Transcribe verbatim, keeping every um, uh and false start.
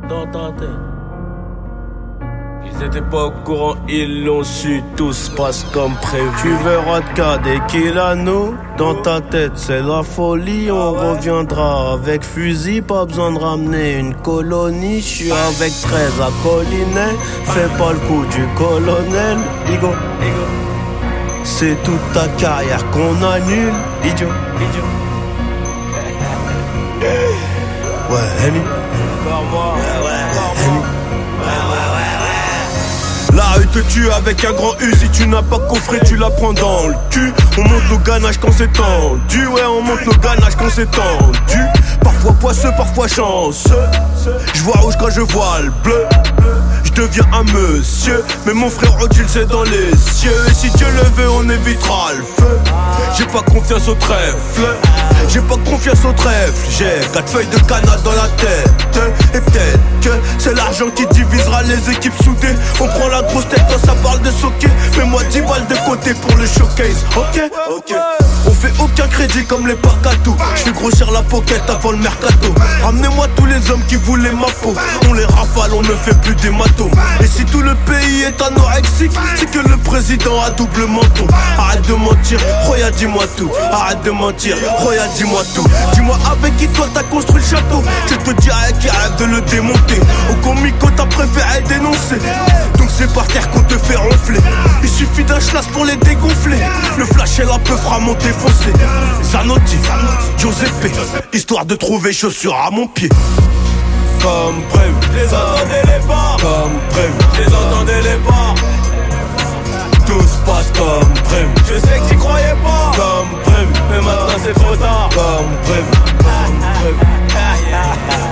dans ta tête. Ils étaient pas au courant, ils l'ont su, tout se passe comme prévu. Tu verras de cas dès qu'il a nous, dans ta tête c'est la folie. On reviendra avec fusil, pas besoin de ramener une colonie. J'suis avec treize à Collinet, fais pas le coup du colonel. Igo, c'est toute ta carrière qu'on annule, idiot, idiot. Ouais, Henny. Ouais, ouais, Henny. La rue te tue avec un grand U. Si tu n'as pas coffré, tu la prends dans le cul. On monte nos ganaches quand c'est tendu. Ouais, on monte nos ganaches quand c'est tendu. Parfois poisseux, parfois chanceux. Je vois rouge quand je vois le bleu. Je deviens un monsieur. Mais mon frère Odile c'est dans les cieux. Et si Dieu le veut, on évitera le feu. J'ai pas confiance au trèfle. J'ai pas confiance au trèfle. J'ai quatre feuilles de canard dans la tête. Et peut-être que c'est l'argent qui divisera les équipes soudées. On prend la grosse tête quand ça parle de socket. Mets-moi dix balles de côté pour le showcase. Ok, ok. On fait aucun crédit comme les Pacato. J'fais grossir la pocket avant le mercato. Ramenez-moi tous les hommes qui voulaient ma peau. On les rafale, on ne fait plus d'hématomes. Et si tout le pays est anorexique, c'est que le président a double menton. Arrête de mentir, Roya dis-moi tout. Arrête de mentir, Roya dis-moi tout. Dis-moi avec qui toi t'as construit le château. Je te dirai qui arrête de le démonter. Au comico t'as préféré dénoncer. Donc c'est par terre qu'on te fait ronfler. Il suffit d'un schlass pour les dégonfler. Le flash et la peu fera monter foncé. Zanotti, Giuseppe, histoire de trouver chaussures à mon pied. Comme prévu, les entendez les pas. Comme prévu, les entendez les pas. Tout se passe comme prévu. Je sais que t'y croyais pas. Comme prévu, mais maintenant c'est trop tard. Comme prévu, comme prévu.